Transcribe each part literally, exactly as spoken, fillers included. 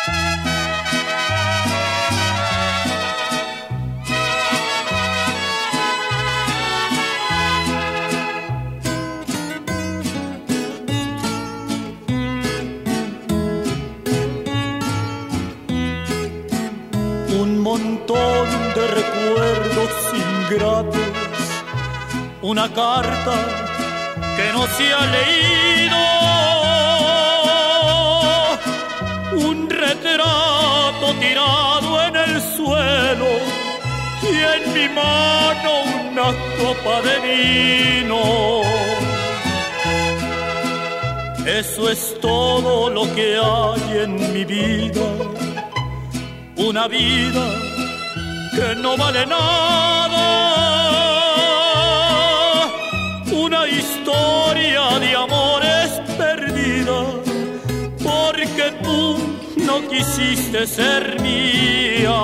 Un montón de recuerdos ingratos, una carta que no se ha leído, un retrato tirado en el suelo y en mi mano una copa de vino. Eso es todo lo que hay en mi vida, una vida que no vale nada, una historia de amores perdida, porque tú no quisiste ser mía.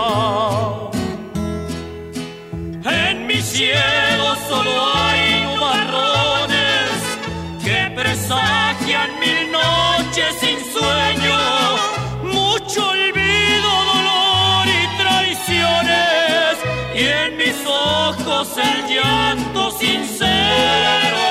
En mi cielo solo hay nubarrones que presagian mil noches sin sueño, mucho olvido, dolor y traiciones, y en mis ojos el llanto sincero.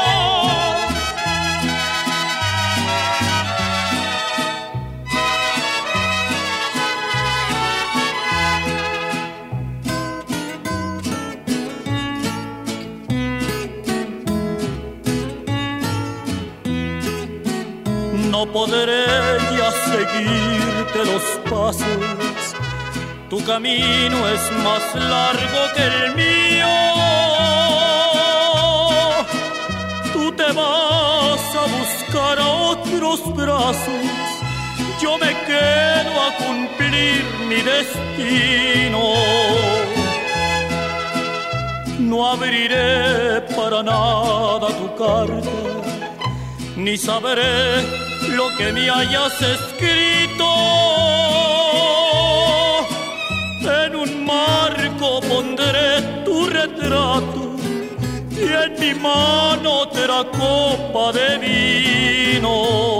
No podré ya seguirte los pasos, tu camino es más largo que el mío. Tú te vas a buscar a otros brazos, yo me quedo a cumplir mi destino. No abriré para nada tu carta, ni sabré lo que me hayas escrito. En un marco pondré tu retrato y en mi mano otra copa de vino.